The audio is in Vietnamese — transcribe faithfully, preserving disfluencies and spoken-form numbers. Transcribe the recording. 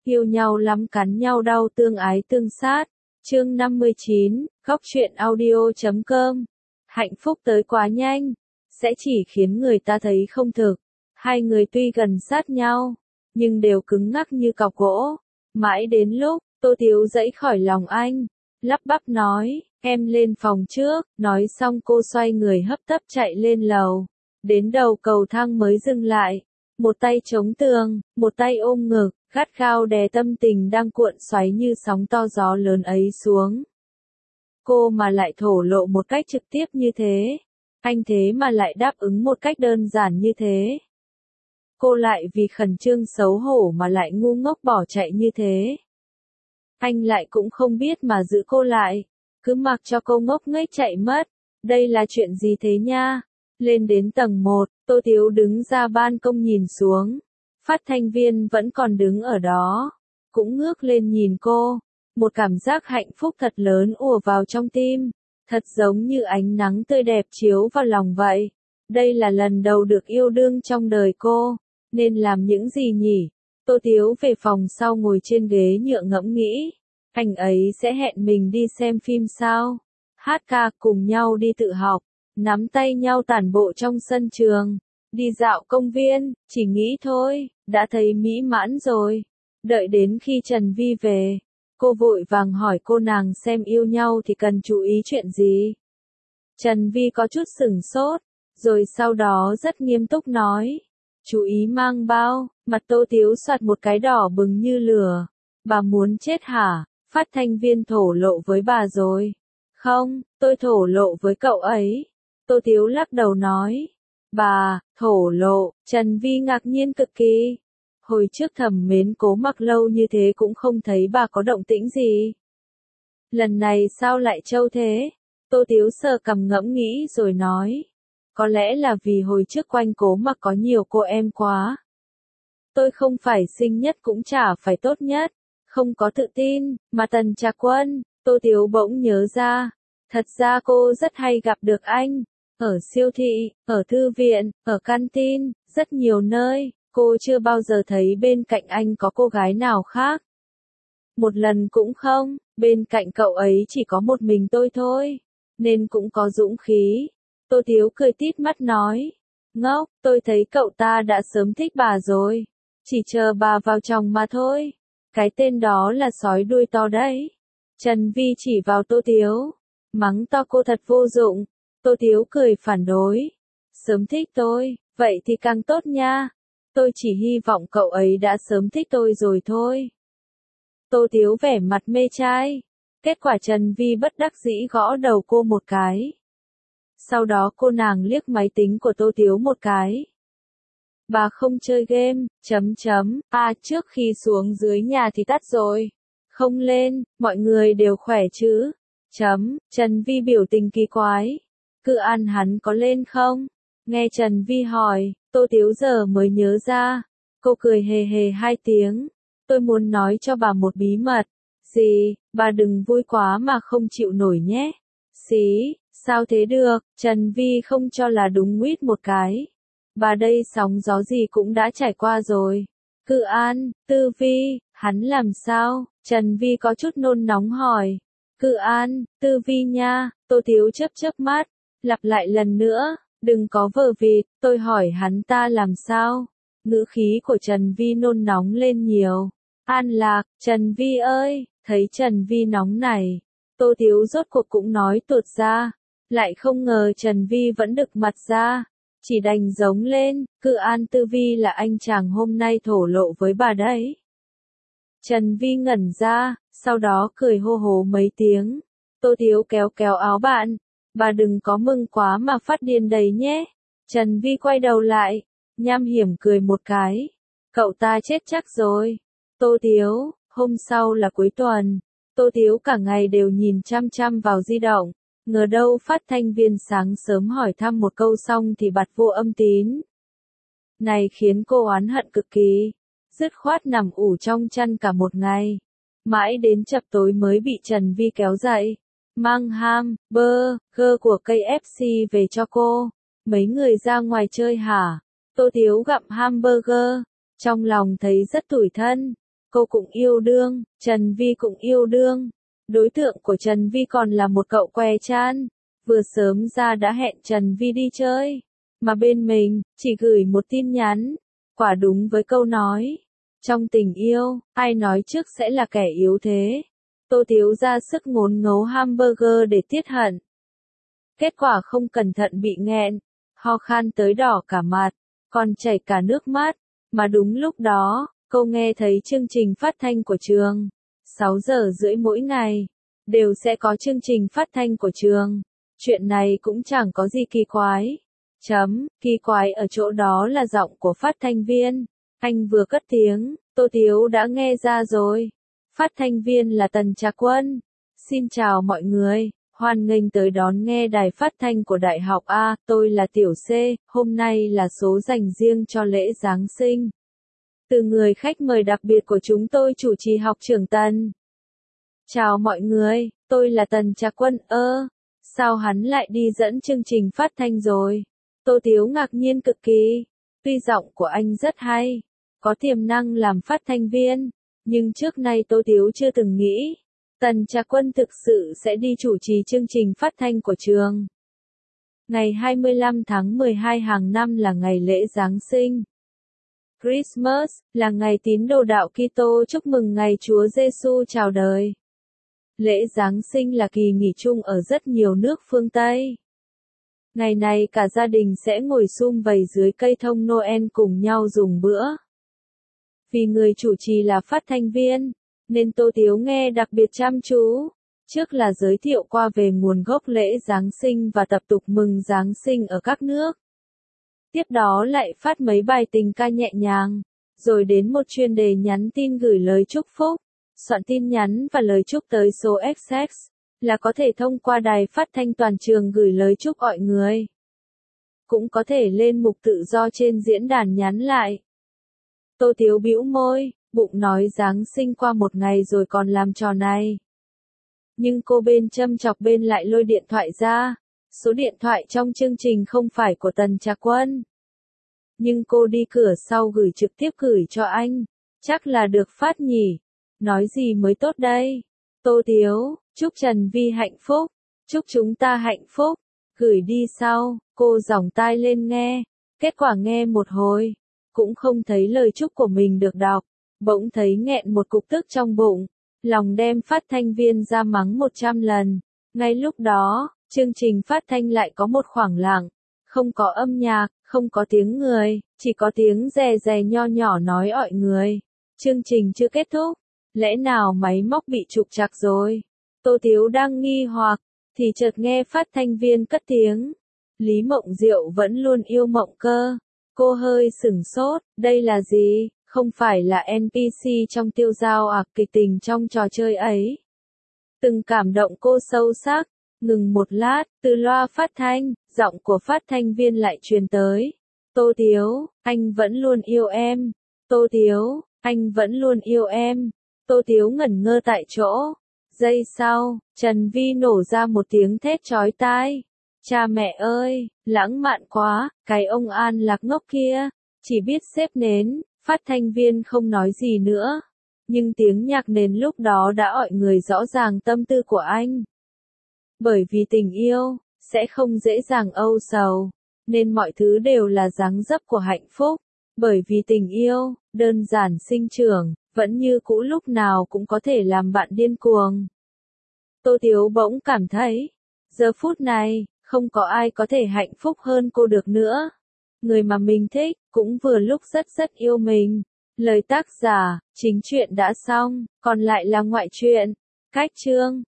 yêu nhau lắm cắn nhau đau tương ái tương sát. Chương năm mươi chín, góc truyện audio chấm com. Hạnh phúc tới quá nhanh, sẽ chỉ khiến người ta thấy không thực. Hai người tuy gần sát nhau, nhưng đều cứng ngắc như cọc gỗ. Mãi đến lúc, Tô Tiếu dãy khỏi lòng anh, lắp bắp nói, em lên phòng trước, nói xong cô xoay người hấp tấp chạy lên lầu. Đến đầu cầu thang mới dừng lại, một tay chống tường, một tay ôm ngực, gắt gao đè tâm tình đang cuộn xoáy như sóng to gió lớn ấy xuống. Cô mà lại thổ lộ một cách trực tiếp như thế, anh thế mà lại đáp ứng một cách đơn giản như thế. Cô lại vì khẩn trương xấu hổ mà lại ngu ngốc bỏ chạy như thế. Anh lại cũng không biết mà giữ cô lại, cứ mặc cho cô ngốc nghếch chạy mất. Đây là chuyện gì thế nha? Lên đến tầng một, Tô Tiếu đứng ra ban công nhìn xuống. Phát thanh viên vẫn còn đứng ở đó, cũng ngước lên nhìn cô. Một cảm giác hạnh phúc thật lớn ùa vào trong tim, thật giống như ánh nắng tươi đẹp chiếu vào lòng vậy. Đây là lần đầu được yêu đương trong đời cô, nên làm những gì nhỉ? Tô Tiếu về phòng sau ngồi trên ghế nhựa ngẫm nghĩ, anh ấy sẽ hẹn mình đi xem phim sao? Hát ca cùng nhau đi tự học, nắm tay nhau tản bộ trong sân trường, đi dạo công viên, chỉ nghĩ thôi, đã thấy mỹ mãn rồi. Đợi đến khi Trần Vi về, cô vội vàng hỏi cô nàng xem yêu nhau thì cần chú ý chuyện gì. Trần Vi có chút sửng sốt, rồi sau đó rất nghiêm túc nói, chú ý mang bao. Mặt Tô Tiếu soạt một cái đỏ bừng như lửa. Bà muốn chết hả? Phát thanh viên thổ lộ với bà rồi. Không, tôi thổ lộ với cậu ấy. Tô Tiếu lắc đầu nói. Bà, thổ lộ. Trần Vi ngạc nhiên cực kỳ. Hồi trước thầm mến Cố Mặc lâu như thế cũng không thấy bà có động tĩnh gì. Lần này sao lại trâu thế? Tô Tiếu sờ cằm ngẫm nghĩ rồi nói. Có lẽ là vì hồi trước quanh Cố Mặc có nhiều cô em quá. Tôi không phải xinh nhất cũng chả phải tốt nhất, không có tự tin, mà Tần Trạc Quân, Tô Tiếu bỗng nhớ ra. Thật ra cô rất hay gặp được anh, ở siêu thị, ở thư viện, ở canteen, rất nhiều nơi, cô chưa bao giờ thấy bên cạnh anh có cô gái nào khác. Một lần cũng không, bên cạnh cậu ấy chỉ có một mình tôi thôi, nên cũng có dũng khí. Tô Tiếu cười tít mắt nói, ngốc, tôi thấy cậu ta đã sớm thích bà rồi, chỉ chờ bà vào chồng mà thôi. Cái tên đó là sói đuôi to đấy. Trần Vi chỉ vào Tô Tiếu, mắng to cô thật vô dụng. Tô Tiếu cười phản đối, sớm thích tôi, vậy thì càng tốt nha. Tôi chỉ hy vọng cậu ấy đã sớm thích tôi rồi thôi. Tô Tiếu vẻ mặt mê trai. Kết quả Trần Vi bất đắc dĩ gõ đầu cô một cái. Sau đó cô nàng liếc máy tính của Tô Tiếu một cái. Bà không chơi game, chấm chấm, à trước khi xuống dưới nhà thì tắt rồi. Không lên, mọi người đều khỏe chứ. Chấm, Trần Vi biểu tình kỳ quái. Cứ ăn hắn có lên không? Nghe Trần Vi hỏi, Tô Tiếu giờ mới nhớ ra. Cô cười hề hề hai tiếng. Tôi muốn nói cho bà một bí mật. Gì, bà đừng vui quá mà không chịu nổi nhé. Xí, sao thế được, Trần Vi không cho là đúng nguyết một cái. Bà đây sóng gió gì cũng đã trải qua rồi. Cự An, Tư Vi, hắn làm sao? Trần Vi có chút nôn nóng hỏi. Cự An, Tư Vi nha, Tô Tiếu chớp chớp mắt, lặp lại lần nữa, đừng có vờ vịt, tôi hỏi hắn ta làm sao? Ngữ khí của Trần Vi nôn nóng lên nhiều. An Lạc, Trần Vi ơi, thấy Trần Vi nóng này, Tô Tiếu rốt cuộc cũng nói tuột ra, lại không ngờ Trần Vi vẫn đực mặt ra. Chỉ đành giống lên, Cự An Tư Vi là anh chàng hôm nay thổ lộ với bà đấy. Trần Vi ngẩn ra, sau đó cười hô hố mấy tiếng. Tô Tiếu kéo kéo áo bạn, bà đừng có mừng quá mà phát điên đấy nhé. Trần Vi quay đầu lại, nham hiểm cười một cái. Cậu ta chết chắc rồi. Tô Tiếu, hôm sau là cuối tuần. Tô Tiếu cả ngày đều nhìn chăm chăm vào di động. Ngờ đâu phát thanh viên sáng sớm hỏi thăm một câu xong thì bật vô âm tín. Này khiến cô oán hận cực kỳ. Dứt khoát nằm ủ trong chăn cả một ngày. Mãi đến chập tối mới bị Trần Vi kéo dậy. Mang ham, bơ, gơ của ca ép xê về cho cô. Mấy người ra ngoài chơi hả? Tô Tiếu gặm hamburger. Trong lòng thấy rất tủi thân. Cô cũng yêu đương, Trần Vi cũng yêu đương. Đối tượng của Trần Vi còn là một cậu què chan, vừa sớm ra đã hẹn Trần Vi đi chơi, mà bên mình chỉ gửi một tin nhắn, quả đúng với câu nói, trong tình yêu, ai nói trước sẽ là kẻ yếu thế. Tô Tiếu ra sức ngốn ngấu hamburger để tiết hận. Kết quả không cẩn thận bị nghẹn, ho khan tới đỏ cả mặt, còn chảy cả nước mắt, mà đúng lúc đó, cô nghe thấy chương trình phát thanh của trường, sáu giờ rưỡi mỗi ngày, đều sẽ có chương trình phát thanh của trường. Chuyện này cũng chẳng có gì kỳ quái. Chấm, kỳ quái ở chỗ đó là giọng của phát thanh viên. Anh vừa cất tiếng, Tô Tiếu đã nghe ra rồi. Phát thanh viên là Tần Trạc Quân. Xin chào mọi người, hoan nghênh tới đón nghe đài phát thanh của Đại học A, tôi là Tiểu C, hôm nay là số dành riêng cho lễ Giáng sinh. Từ người khách mời đặc biệt của chúng tôi chủ trì học trưởng Tần. Chào mọi người, tôi là Tần Trạc Quân. Ơ, sao hắn lại đi dẫn chương trình phát thanh rồi? Tô Tiếu ngạc nhiên cực kỳ. Tuy giọng của anh rất hay, có tiềm năng làm phát thanh viên, nhưng trước nay Tô Tiếu chưa từng nghĩ Tần Trạc Quân thực sự sẽ đi chủ trì chương trình phát thanh của trường. Ngày hai mươi lăm tháng mười hai hàng năm là ngày lễ Giáng sinh. Christmas là ngày tín đồ đạo Kitô chúc mừng ngày Chúa Giêsu chào đời. Lễ Giáng sinh là kỳ nghỉ chung ở rất nhiều nước phương Tây. Ngày này cả gia đình sẽ ngồi sum vầy dưới cây thông Noel cùng nhau dùng bữa. Vì người chủ trì là phát thanh viên, nên Tô Tiếu nghe đặc biệt chăm chú. Trước là giới thiệu qua về nguồn gốc lễ Giáng sinh và tập tục mừng Giáng sinh ở các nước. Tiếp đó lại phát mấy bài tình ca nhẹ nhàng, rồi đến một chuyên đề nhắn tin gửi lời chúc phúc. Soạn tin nhắn và lời chúc tới số ích ích là có thể thông qua đài phát thanh toàn trường gửi lời chúc mọi người. Cũng có thể lên mục tự do trên diễn đàn nhắn lại. Tô Tiếu bĩu môi, bụng nói Giáng sinh qua một ngày rồi còn làm trò này. Nhưng cô bên châm chọc bên lại lôi điện thoại ra. Số điện thoại trong chương trình không phải của Tần Trạc Quân. Nhưng cô đi cửa sau gửi trực tiếp gửi cho anh. Chắc là được phát nhỉ. Nói gì mới tốt đây? Tô Tiếu, chúc Trần Vi hạnh phúc. Chúc chúng ta hạnh phúc. Gửi đi sau, cô giỏng tai lên nghe. Kết quả nghe một hồi, cũng không thấy lời chúc của mình được đọc. Bỗng thấy nghẹn một cục tức trong bụng. Lòng đem phát thanh viên ra mắng một trăm lần. Ngay lúc đó, chương trình phát thanh lại có một khoảng lặng. Không có âm nhạc, không có tiếng người, chỉ có tiếng rè rè nho nhỏ nói ọi người. Chương trình chưa kết thúc. Lẽ nào máy móc bị trục trặc rồi? Tô Tiếu đang nghi hoặc, thì chợt nghe phát thanh viên cất tiếng. Lý Mộng Diệu vẫn luôn yêu Mộng Cơ. Cô hơi sửng sốt, đây là gì? Không phải là en pê xê trong Tiêu Dao à, kịch tình trong trò chơi ấy. Từng cảm động cô sâu sắc, ngừng một lát, từ loa phát thanh, giọng của phát thanh viên lại truyền tới. Tô Tiếu, anh vẫn luôn yêu em. Tô Tiếu, anh vẫn luôn yêu em. Tô Tiếu ngẩn ngơ tại chỗ. Giây sau, Trần Vi nổ ra một tiếng thét chói tai. Cha mẹ ơi, lãng mạn quá, cái ông An Lạc ngốc kia, chỉ biết xếp nến. Phát thanh viên không nói gì nữa. Nhưng tiếng nhạc nền lúc đó đã ọi người rõ ràng tâm tư của anh. Bởi vì tình yêu, sẽ không dễ dàng âu sầu, nên mọi thứ đều là dáng dấp của hạnh phúc. Bởi vì tình yêu, đơn giản sinh trưởng, vẫn như cũ lúc nào cũng có thể làm bạn điên cuồng. Tô Tiếu bỗng cảm thấy, giờ phút này, không có ai có thể hạnh phúc hơn cô được nữa. Người mà mình thích, cũng vừa lúc rất rất yêu mình. Lời tác giả, chính truyện đã xong, còn lại là ngoại truyện. Cách chương